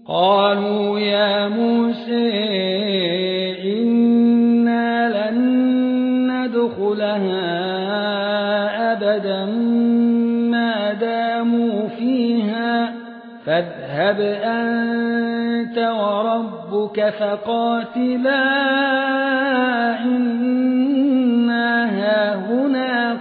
قالوا يا موسى إنا لن ندخلها أبدا ما داموا فيها فاذهب أنت وربك فقاتلا إنا هاهنا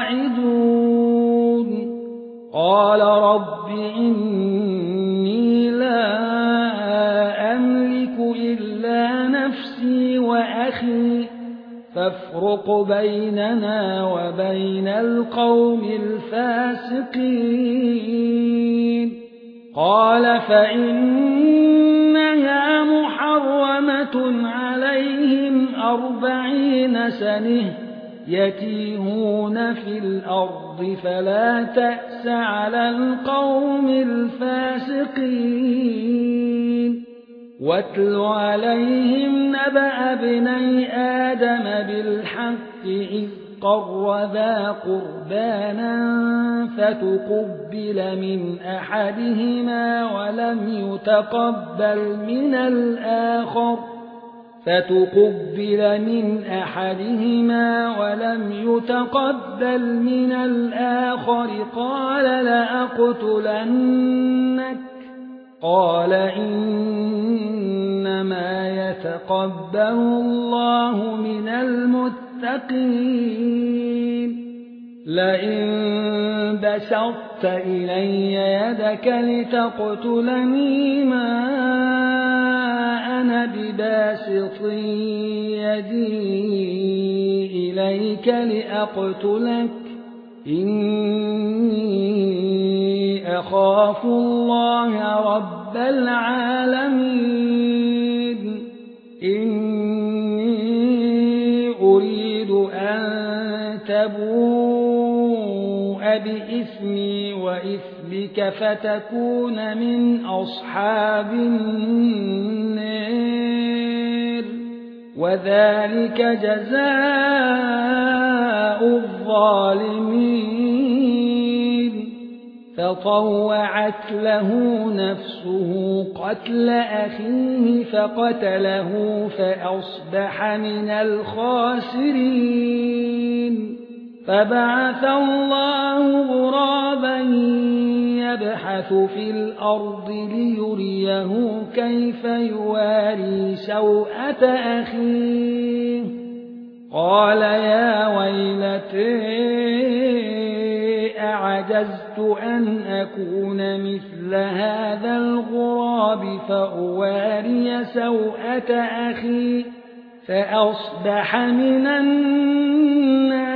قاعدون قال رب إني لا أملك إلا نفسي وأخي فافرق بيننا وبين القوم الفاسقين قال فإنها محرمة عليهم 40 سنة يتيهون في الأرض فلا تأس على القوم الفاسقين واتل عليهم نبأ ابني آدم بالحق إذ قربا قربانا فتقبل من أحدهما ولم يتقبل من الآخر قال لأقتلنك قال إنما يتقبل الله من المتقين لئن بسطت إلي يدك لتقتلني ما أنا بباسط يدي إليك لأقتلك إني أخاف الله رب العالمين إني أريد أن تبوء بإثمي وإثمك فتكون من أصحاب النار وذلك جزاء الظالمين فطوعت له نفسه قتل أخيه فقتله فأصبح من الخاسرين فبعث الله غرابا يبحث في الأرض ليريه كيف يواري سوءة أخيه قال يا ويلتي أعجزت أن أكون مثل هذا الغراب فأواري سوءة أخي فأصبح من النادمين